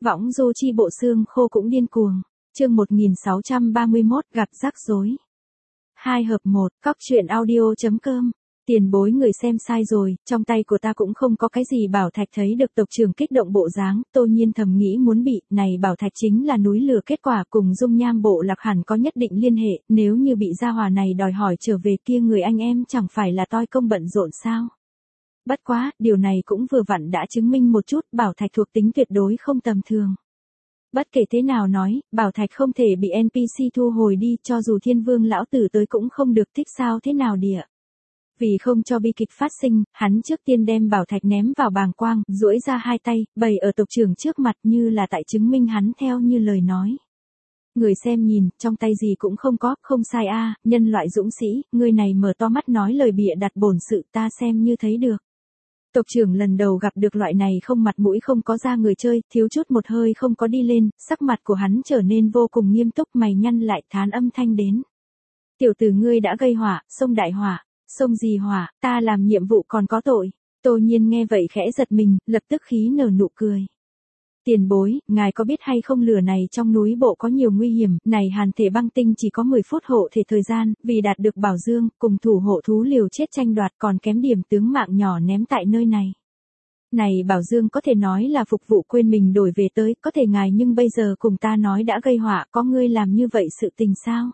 Võng du chi bộ xương khô cũng điên cuồng. Chương 1631 gặp rắc rối. 2 hợp 1, cóc truyện audio.com. Tiền bối người xem sai rồi, trong tay của ta cũng không có cái gì bảo thạch. Thấy được tộc trưởng kích động bộ dáng, Tô Nhiên thầm nghĩ muốn bị, này bảo thạch chính là núi lửa, kết quả cùng dung nham bộ lạc hẳn có nhất định liên hệ, nếu như bị gia hỏa này đòi hỏi trở về kia người anh em chẳng phải là toi công bận rộn sao. Bất quá, điều này cũng vừa vặn đã chứng minh một chút, bảo thạch thuộc tính tuyệt đối không tầm thường. Bất kể thế nào nói, bảo thạch không thể bị NPC thu hồi đi, cho dù thiên vương lão tử tới cũng không được, thích sao thế nào địa. Vì không cho bi kịch phát sinh, hắn trước tiên đem bảo thạch ném vào bàng quang, duỗi ra hai tay, bày ở tộc trưởng trước mặt như là tại chứng minh hắn theo như lời nói. Người xem nhìn, trong tay gì cũng không có, không sai a, nhân loại dũng sĩ, người này mở to mắt nói lời bịa đặt bổn sự, ta xem như thấy được. Tộc trưởng lần đầu gặp được loại này không mặt mũi không có da người chơi, thiếu chút một hơi không có đi lên, sắc mặt của hắn trở nên vô cùng nghiêm túc, mày nhăn lại, thán âm thanh đến. Tiểu tử ngươi đã gây họa, xông đại họa, xông gì họa, ta làm nhiệm vụ còn có tội. Tô Nhiên nghe vậy khẽ giật mình, lập tức khí nở nụ cười. Tiền bối, ngài có biết hay không lửa này trong núi bộ có nhiều nguy hiểm, này hàn thể băng tinh chỉ có 10 phút hộ thể thời gian, vì đạt được bảo dương, cùng thủ hộ thú liều chết tranh đoạt còn kém điểm tướng mạng nhỏ ném tại nơi này. Này bảo dương có thể nói là phục vụ quên mình đổi về tới, có thể ngài nhưng bây giờ cùng ta nói đã gây họa, có ngươi làm như vậy sự tình sao?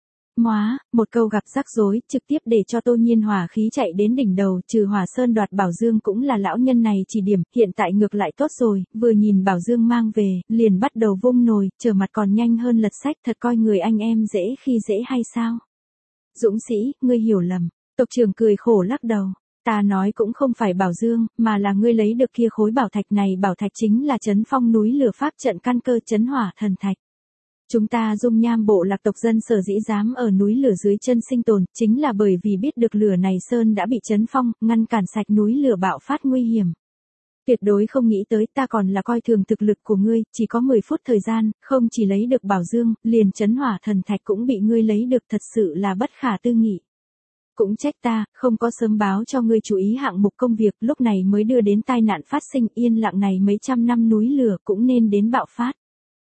Móa, một câu gặp rắc rối, trực tiếp để cho Tô Nhiên hỏa khí chạy đến đỉnh đầu, trừ Hỏa Sơn đoạt bảo dương cũng là lão nhân này chỉ điểm, hiện tại ngược lại tốt rồi, vừa nhìn bảo dương mang về, liền bắt đầu vung nồi, trở mặt còn nhanh hơn lật sách, thật coi người anh em dễ khi dễ hay sao? Dũng sĩ, ngươi hiểu lầm, tộc trưởng cười khổ lắc đầu. Ta nói cũng không phải bảo dương, mà là ngươi lấy được kia khối bảo thạch này, bảo thạch chính là trấn phong núi lửa pháp trận căn cơ trấn hỏa thần thạch. Chúng ta dung nham bộ lạc tộc dân sở dĩ dám ở núi lửa dưới chân sinh tồn, chính là bởi vì biết được lửa này sơn đã bị trấn phong, ngăn cản sạch núi lửa bạo phát nguy hiểm. Tuyệt đối không nghĩ tới, ta còn là coi thường thực lực của ngươi, chỉ có 10 phút thời gian, không chỉ lấy được bảo dương, liền trấn hỏa thần thạch cũng bị ngươi lấy được, thật sự là bất khả tư nghị. Cũng trách ta, không có sớm báo cho ngươi chú ý hạng mục công việc, lúc này mới đưa đến tai nạn phát sinh, yên lặng này mấy trăm năm núi lửa cũng nên đến bạo phát.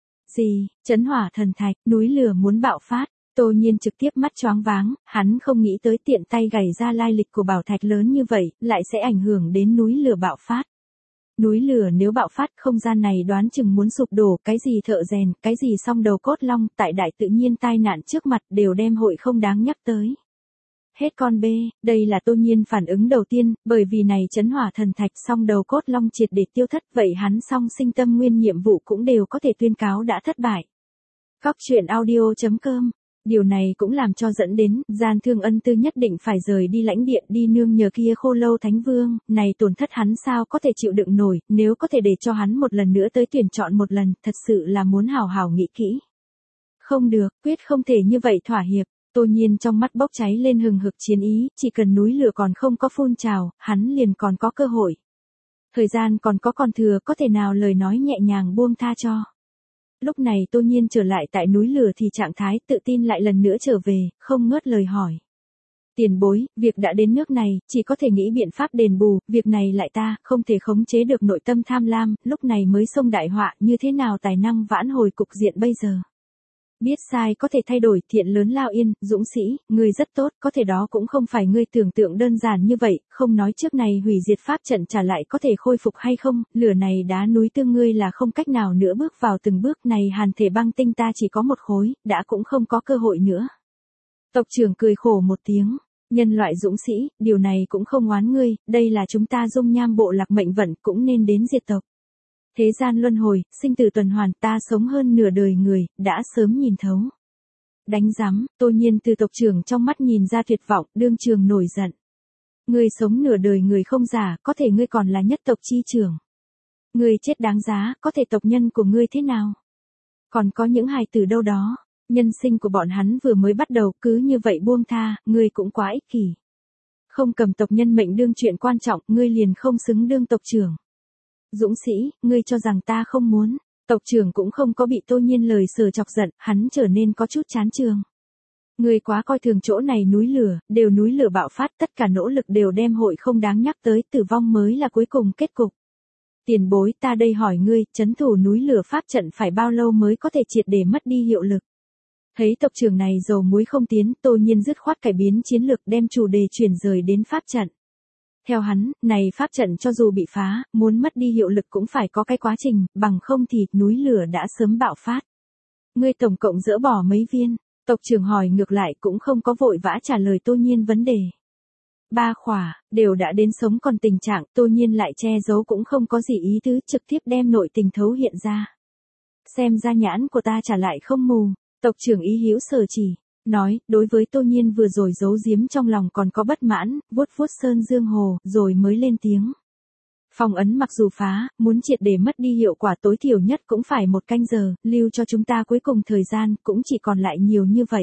Gì, trấn hỏa thần thạch, núi lửa muốn bạo phát, Tô Nhiên trực tiếp mắt choáng váng, hắn không nghĩ tới tiện tay gảy ra lai lịch của bảo thạch lớn như vậy, lại sẽ ảnh hưởng đến núi lửa bạo phát. Núi lửa nếu bạo phát, không gian này đoán chừng muốn sụp đổ, cái gì thợ rèn, cái gì song đầu cốt long, tại đại tự nhiên tai nạn trước mặt đều đem hội không đáng nhắc tới. Hết con bê, đây là Tô Nhiên phản ứng đầu tiên, bởi vì này trấn hỏa thần thạch song đầu cốt long triệt để tiêu thất, vậy hắn song sinh tâm nguyên nhiệm vụ cũng đều có thể tuyên cáo đã thất bại. Cóc truyện audio.com. Điều này cũng làm cho dẫn đến, Gian Thương Ân Tư nhất định phải rời đi lãnh địa đi nương nhờ kia Khô Lâu Thánh Vương, này tổn thất hắn sao có thể chịu đựng nổi, nếu có thể để cho hắn một lần nữa tới tuyển chọn một lần, thật sự là muốn hào hào nghĩ kỹ. Không được, quyết không thể như vậy thỏa hiệp. Tô Nhiên trong mắt bốc cháy lên hừng hực chiến ý, chỉ cần núi lửa còn không có phun trào, hắn liền còn có cơ hội. Thời gian còn có còn thừa, có thể nào lời nói nhẹ nhàng buông tha cho. Lúc này Tô Nhiên trở lại tại núi lửa thì trạng thái tự tin lại lần nữa trở về, không ngớt lời hỏi. Tiền bối, việc đã đến nước này, chỉ có thể nghĩ biện pháp đền bù, việc này lại ta, không thể khống chế được nội tâm tham lam, lúc này mới xông đại họa, như thế nào tài năng vãn hồi cục diện bây giờ. Biết sai có thể thay đổi, thiện lớn lao yên, dũng sĩ, ngươi rất tốt, có thể đó cũng không phải ngươi tưởng tượng đơn giản như vậy, không nói trước này hủy diệt pháp trận trả lại có thể khôi phục hay không, lửa này đá núi tương ngươi là không cách nào nữa bước vào từng bước này, hàn thể băng tinh ta chỉ có một khối, đã cũng không có cơ hội nữa. Tộc trưởng cười khổ một tiếng, nhân loại dũng sĩ, điều này cũng không oán ngươi, đây là chúng ta dung nham bộ lạc mệnh vận cũng nên đến diệt tộc. Thế gian luân hồi, sinh tử tuần hoàn, ta sống hơn nửa đời người, đã sớm nhìn thấu. Đánh giám, Tô Nhiên từ tộc trưởng trong mắt nhìn ra tuyệt vọng, đương trường nổi giận. Ngươi sống nửa đời người không giả, có thể ngươi còn là nhất tộc chi trưởng. Ngươi chết đáng giá, có thể tộc nhân của ngươi thế nào? Còn có những hài tử đâu đó, nhân sinh của bọn hắn vừa mới bắt đầu, cứ như vậy buông tha, ngươi cũng quá ích kỷ. Không cầm tộc nhân mệnh đương chuyện quan trọng, ngươi liền không xứng đương tộc trưởng. Dũng sĩ, ngươi cho rằng ta không muốn, tộc trưởng cũng không có bị Tô Nhiên lời sờ chọc giận, hắn trở nên có chút chán trường. Ngươi quá coi thường chỗ này núi lửa, đều núi lửa bạo phát, tất cả nỗ lực đều đem hội không đáng nhắc tới, tử vong mới là cuối cùng kết cục. Tiền bối, ta đây hỏi ngươi, trấn thủ núi lửa pháp trận phải bao lâu mới có thể triệt để mất đi hiệu lực? Thấy tộc trưởng này dầu muối không tiến, Tô Nhiên dứt khoát cải biến chiến lược, đem chủ đề chuyển rời đến pháp trận. Theo hắn, này pháp trận cho dù bị phá, muốn mất đi hiệu lực cũng phải có cái quá trình, bằng không thì núi lửa đã sớm bạo phát. Ngươi tổng cộng dỡ bỏ mấy viên? Tộc trưởng hỏi ngược lại, cũng không có vội vã trả lời Tô Nhiên vấn đề. 3 khỏa, đều đã đến sống còn tình trạng, Tô Nhiên lại che giấu cũng không có gì ý tứ, trực tiếp đem nội tình thấu hiện ra. Xem ra nhãn của ta trả lại không mù, tộc trưởng ý hữu sở chỉ, nói, đối với Tô Nhiên vừa rồi giấu giếm trong lòng còn có bất mãn, vuốt vuốt sơn dương hồ, rồi mới lên tiếng. Phong ấn mặc dù phá, muốn triệt để mất đi hiệu quả tối thiểu nhất cũng phải 1 canh giờ, lưu cho chúng ta cuối cùng thời gian, cũng chỉ còn lại nhiều như vậy.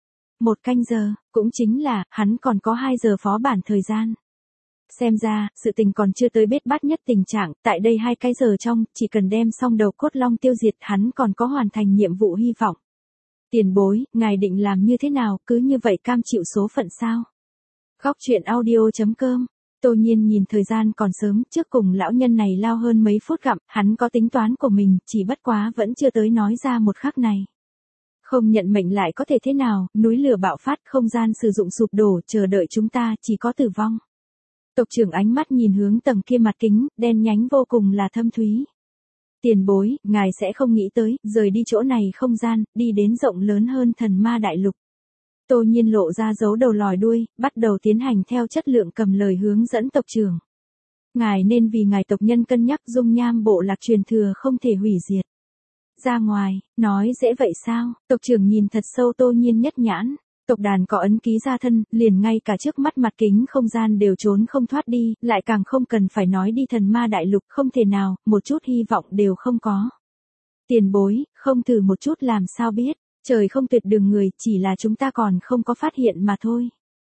1 canh giờ, cũng chính là, hắn còn có 2 giờ phó bản thời gian. Xem ra, sự tình còn chưa tới bết bát nhất tình trạng, tại đây 2 cái giờ trong, chỉ cần đem xong đầu cốt long tiêu diệt hắn còn có hoàn thành nhiệm vụ hy vọng. Tiền bối, ngài định làm như thế nào, cứ như vậy cam chịu số phận sao? Góc truyện audio.com. Tô Nhiên nhìn thời gian còn sớm, trước cùng lão nhân này lao hơn mấy phút gặm, hắn có tính toán của mình, chỉ bất quá vẫn chưa tới nói ra một khắc này. Không nhận mệnh lại có thể thế nào, núi lửa bạo phát, không gian sử dụng sụp đổ, chờ đợi chúng ta, chỉ có tử vong. Tộc trưởng ánh mắt nhìn hướng tầng kia mặt kính, đen nhánh vô cùng là thâm thúy. Tiền bối, ngài sẽ không nghĩ tới, rời đi chỗ này không gian, đi đến rộng lớn hơn thần ma đại lục. Tô Nhiên lộ ra dấu đầu lòi đuôi, bắt đầu tiến hành theo chất lượng cầm lời hướng dẫn tộc trưởng. Ngài nên vì ngài tộc nhân cân nhắc dung nham bộ lạc truyền thừa không thể hủy diệt. Ra ngoài, nói dễ vậy sao, tộc trưởng nhìn thật sâu Tô Nhiên nhất nhãn. Tộc đàn có ấn ký gia thân, liền ngay cả trước mắt mặt kính không gian đều trốn không thoát đi, lại càng không cần phải nói đi thần ma đại lục, không thể nào, một chút hy vọng đều không có. Tiền bối, không thử một chút làm sao biết, trời không tuyệt đường người, chỉ là chúng ta còn không có phát hiện mà thôi.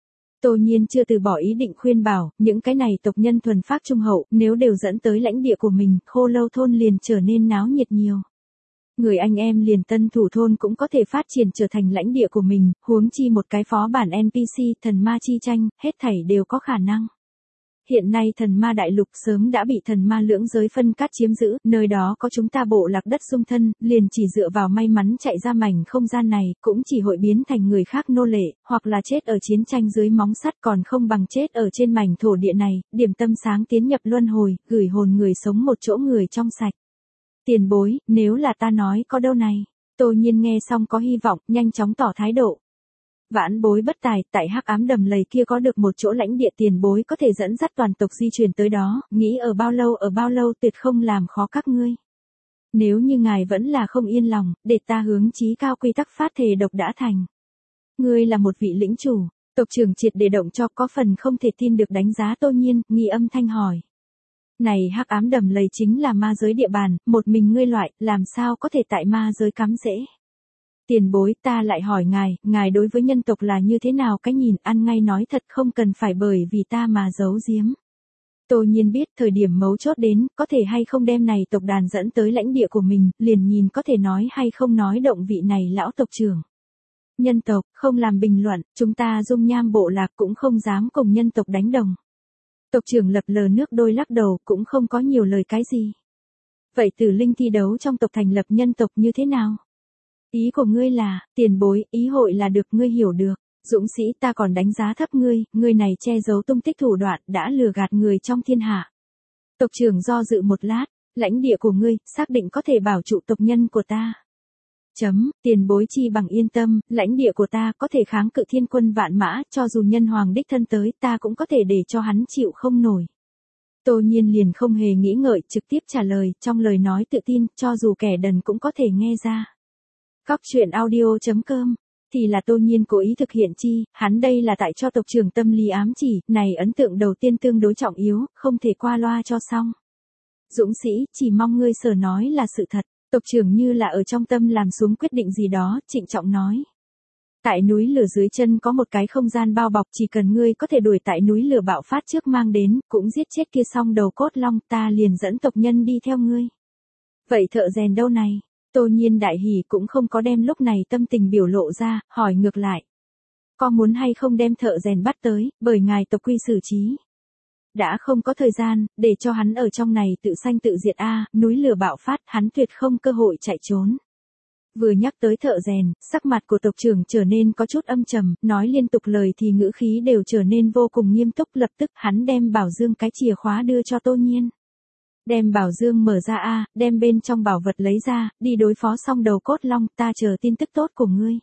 Tô Nhiên chưa từ bỏ ý định khuyên bảo, những cái này tộc nhân thuần phác trung hậu, nếu đều dẫn tới lãnh địa của mình, Khô Lâu thôn liền trở nên náo nhiệt nhiều. Người anh em liền tân thủ thôn cũng có thể phát triển trở thành lãnh địa của mình, huống chi một cái phó bản NPC, thần ma chi tranh, hết thảy đều có khả năng. Hiện nay thần ma đại lục sớm đã bị thần ma lưỡng giới phân cắt chiếm giữ, nơi đó có chúng ta bộ lạc đất xung thân, liền chỉ dựa vào may mắn chạy ra mảnh không gian này, cũng chỉ hội biến thành người khác nô lệ, hoặc là chết ở chiến tranh dưới móng sắt còn không bằng chết ở trên mảnh thổ địa này, điểm tâm sáng tiến nhập luân hồi, gửi hồn người sống một chỗ người trong sạch. Tiền bối, nếu là ta nói có đâu này. Tô Nhiên nghe xong có hy vọng, nhanh chóng tỏ thái độ. Vãn bối bất tài, tại hắc ám đầm lầy kia có được một chỗ lãnh địa, tiền bối có thể dẫn dắt toàn tộc di chuyển tới đó, nghĩ ở bao lâu tuyệt không làm khó các ngươi. Nếu như ngài vẫn là không yên lòng, để ta hướng chí cao quy tắc phát thề độc đã thành. Ngươi là một vị lĩnh chủ, tộc trưởng triệt để động cho, có phần không thể tin được đánh giá Tô Nhiên, nghi âm thanh hỏi. Này hắc ám đầm lầy chính là ma giới địa bàn, một mình ngươi loại, làm sao có thể tại ma giới cắm rễ. Tiền bối, ta lại hỏi ngài đối với nhân tộc là như thế nào cái nhìn, ăn ngay nói thật, không cần phải bởi vì ta mà giấu giếm. Tô Nhiên biết thời điểm mấu chốt đến, có thể hay không đem này tộc đàn dẫn tới lãnh địa của mình, liền nhìn có thể nói hay không nói động vị này lão tộc trưởng. Nhân tộc, không làm bình luận, chúng ta dung nham bộ lạc cũng không dám cùng nhân tộc đánh đồng. Tộc trưởng lập lờ nước đôi lắc đầu, cũng không có nhiều lời cái gì. Vậy tử linh thi đấu trong tộc thành lập nhân tộc như thế nào? Ý của ngươi là, tiền bối, ý hội là được, ngươi hiểu được. Dũng sĩ, ta còn đánh giá thấp ngươi này che giấu tung tích thủ đoạn, đã lừa gạt người trong thiên hạ. Tộc trưởng do dự một lát, lãnh địa của ngươi, xác định có thể bảo trụ tộc nhân của ta. Tiền bối chi bằng yên tâm, lãnh địa của ta có thể kháng cự thiên quân vạn mã, cho dù nhân hoàng đích thân tới, ta cũng có thể để cho hắn chịu không nổi. Tô Nhiên liền không hề nghĩ ngợi, trực tiếp trả lời, trong lời nói tự tin, cho dù kẻ đần cũng có thể nghe ra. Góc truyện audio.com, thì là Tô Nhiên cố ý thực hiện chi, hắn đây là tại cho tộc trưởng tâm lý ám chỉ, này ấn tượng đầu tiên tương đối trọng yếu, không thể qua loa cho xong. Dũng sĩ, chỉ mong ngươi sở nói là sự thật. Tộc trưởng như là ở trong tâm làm xuống quyết định gì đó, trịnh trọng nói. Tại núi lửa dưới chân có một cái không gian bao bọc, chỉ cần ngươi có thể đuổi tại núi lửa bạo phát trước mang đến, cũng giết chết kia xong đầu cốt long, ta liền dẫn tộc nhân đi theo ngươi. Vậy thợ rèn đâu này? Tô Nhiên đại hỉ cũng không có đem lúc này tâm tình biểu lộ ra, hỏi ngược lại. Có muốn hay không đem thợ rèn bắt tới, bởi ngài tộc quy xử trí? đã không có thời gian, để cho hắn ở trong này tự sanh tự diệt núi lửa bạo phát, hắn tuyệt không cơ hội chạy trốn. Vừa nhắc tới thợ rèn, sắc mặt của tộc trưởng trở nên có chút âm trầm, nói liên tục lời thì ngữ khí đều trở nên vô cùng nghiêm túc. Lập tức hắn đem bảo dương cái chìa khóa đưa cho Tô Nhiên. Đem bảo dương mở ra đem bên trong bảo vật lấy ra, đi đối phó xong đầu cốt long, ta chờ tin tức tốt của ngươi.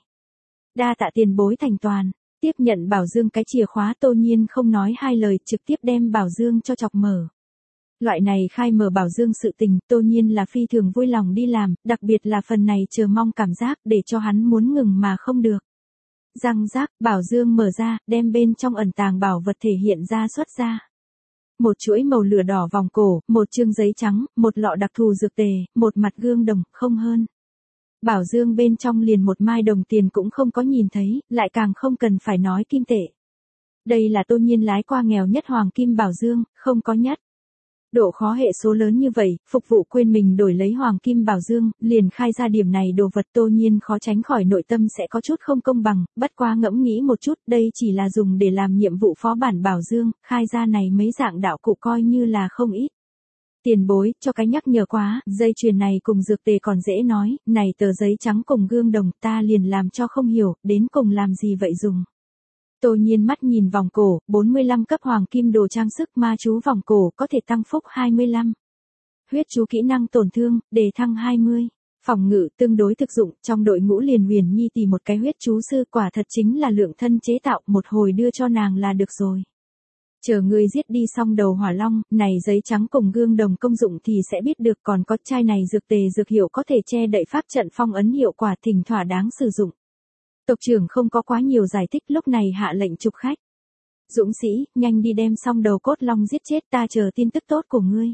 Đa tạ tiền bối thành toàn. Tiếp nhận bảo dương cái chìa khóa, Tô Nhiên không nói hai lời, trực tiếp đem bảo dương cho chọc mở. Loại này khai mở bảo dương sự tình, Tô Nhiên là phi thường vui lòng đi làm, đặc biệt là phần này chờ mong cảm giác để cho hắn muốn ngừng mà không được. Răng rác, bảo dương mở ra, đem bên trong ẩn tàng bảo vật thể hiện ra xuất ra. Một chuỗi màu lửa đỏ vòng cổ, một chương giấy trắng, một lọ đặc thù dược tề, một mặt gương đồng, không hơn. Bảo dương bên trong liền một mai đồng tiền cũng không có nhìn thấy, lại càng không cần phải nói kim tệ. Đây là Tô Nhiên lái qua nghèo nhất hoàng kim bảo dương, không có nhất. Độ khó hệ số lớn như vậy, phục vụ quên mình đổi lấy hoàng kim bảo dương, liền khai ra điểm này đồ vật, Tô Nhiên khó tránh khỏi nội tâm sẽ có chút không công bằng, bất quá ngẫm nghĩ một chút, đây chỉ là dùng để làm nhiệm vụ phó bản bảo dương, khai ra này mấy dạng đạo cụ coi như là không ít. Tiền bối, cho cái nhắc nhở quá, dây chuyền này cùng dược tề còn dễ nói, này tờ giấy trắng cùng gương đồng ta liền làm cho không hiểu, đến cùng làm gì vậy dùng. Tô Nhiên mắt nhìn vòng cổ, 45 cấp hoàng kim đồ trang sức ma chú vòng cổ có thể tăng phúc 25. Huyết chú kỹ năng tổn thương, đề thăng 20. Phòng ngự tương đối thực dụng, trong đội ngũ liền Huyền Nhi tìm một cái huyết chú sư, quả thật chính là lượng thân chế tạo, một hồi đưa cho nàng là được rồi. Chờ ngươi giết đi xong đầu hỏa long, này giấy trắng cùng gương đồng công dụng thì sẽ biết được, còn có chai này dược tề dược hiệu có thể che đậy pháp trận phong ấn hiệu quả, thỉnh thoảng đáng sử dụng. Tộc trưởng không có quá nhiều giải thích, lúc này hạ lệnh chụp khách. Dũng sĩ, nhanh đi đem xong đầu cốt long giết chết, ta chờ tin tức tốt của ngươi.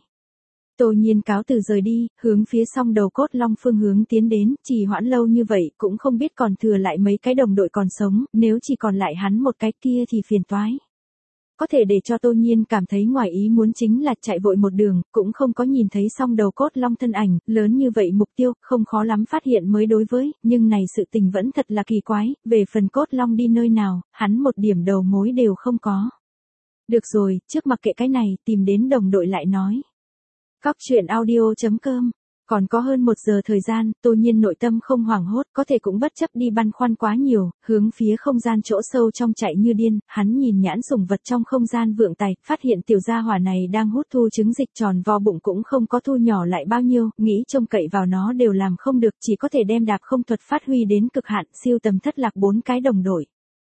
Tô Nhiên cáo từ rời đi, hướng phía xong đầu cốt long phương hướng tiến đến, trì hoãn lâu như vậy cũng không biết còn thừa lại mấy cái đồng đội còn sống, nếu chỉ còn lại hắn một cái kia thì phiền toái. Có thể để cho Tô Nhiên cảm thấy ngoài ý muốn chính là chạy vội một đường, cũng không có nhìn thấy xong đầu cốt long thân ảnh, lớn như vậy mục tiêu, không khó lắm phát hiện mới đối với, nhưng này sự tình vẫn thật là kỳ quái, về phần cốt long đi nơi nào, hắn một điểm đầu mối đều không có. Được rồi, trước mặc kệ cái này, tìm đến đồng đội lại nói. Cóc truyện audio.com. Còn có hơn 1 giờ thời gian, Tô Nhiên nội tâm không hoảng hốt, có thể cũng bất chấp đi băn khoăn quá nhiều, hướng phía không gian chỗ sâu trong chạy như điên, hắn nhìn nhãn sủng vật trong không gian vượng tài, phát hiện tiểu gia hỏa này đang hút thu trứng dịch, tròn vo bụng cũng không có thu nhỏ lại bao nhiêu, nghĩ trông cậy vào nó đều làm không được, chỉ có thể đem đạp không thuật phát huy đến cực hạn, siêu tầm thất lạc 4 cái đồng đội.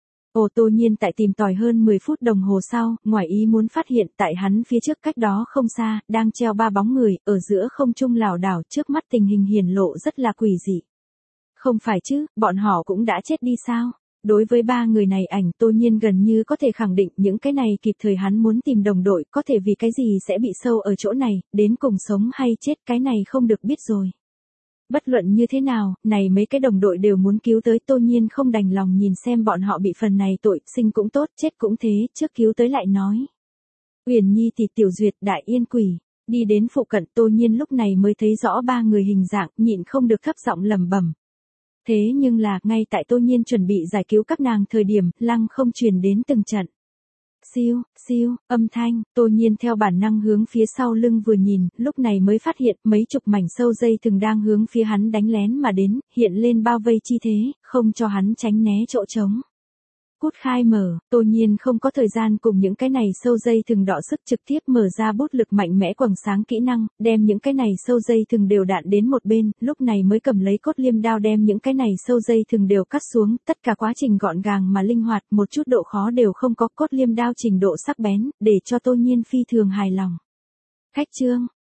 Tô Nhiên tại tìm tòi hơn 10 phút đồng hồ sau, ngoài ý muốn phát hiện tại hắn phía trước cách đó không xa, đang treo 3 bóng người, ở giữa không trung lảo đảo, trước mắt tình hình hiển lộ rất là quỷ dị. Không phải chứ, bọn họ cũng đã chết đi sao? Đối với 3 người này ảnh, Tô Nhiên gần như có thể khẳng định những cái này kịp thời hắn muốn tìm đồng đội, có thể vì cái gì sẽ bị sâu ở chỗ này, đến cùng sống hay chết cái này không được biết rồi. Bất luận như thế nào, này mấy cái đồng đội đều muốn cứu tới, Tô Nhiên không đành lòng nhìn xem bọn họ bị phần này tội, sinh cũng tốt, chết cũng thế, trước cứu tới lại nói. Uyển Nhi thì Tiểu Duyệt, Đại Yên Quỷ, đi đến phụ cận, Tô Nhiên lúc này mới thấy rõ 3 người hình dạng, nhịn không được thấp giọng lẩm bẩm. Thế nhưng là, ngay tại Tô Nhiên chuẩn bị giải cứu các nàng thời điểm, lăng không truyền đến từng trận. Siêu, siêu, âm thanh, Tô Nhiên theo bản năng hướng phía sau lưng vừa nhìn, lúc này mới phát hiện mấy chục mảnh sâu dây thừng đang hướng phía hắn đánh lén mà đến, hiện lên bao vây chi thế, không cho hắn tránh né chỗ trống. Cút khai mở, Tô Nhiên không có thời gian cùng những cái này sâu dây thừng đọ sức, trực tiếp mở ra bút lực mạnh mẽ quầng sáng kỹ năng, đem những cái này sâu dây thừng đều đạn đến một bên, lúc này mới cầm lấy cốt liêm đao đem những cái này sâu dây thừng đều cắt xuống, tất cả quá trình gọn gàng mà linh hoạt, một chút độ khó đều không có, cốt liêm đao trình độ sắc bén, để cho Tô Nhiên phi thường hài lòng. Khách trương,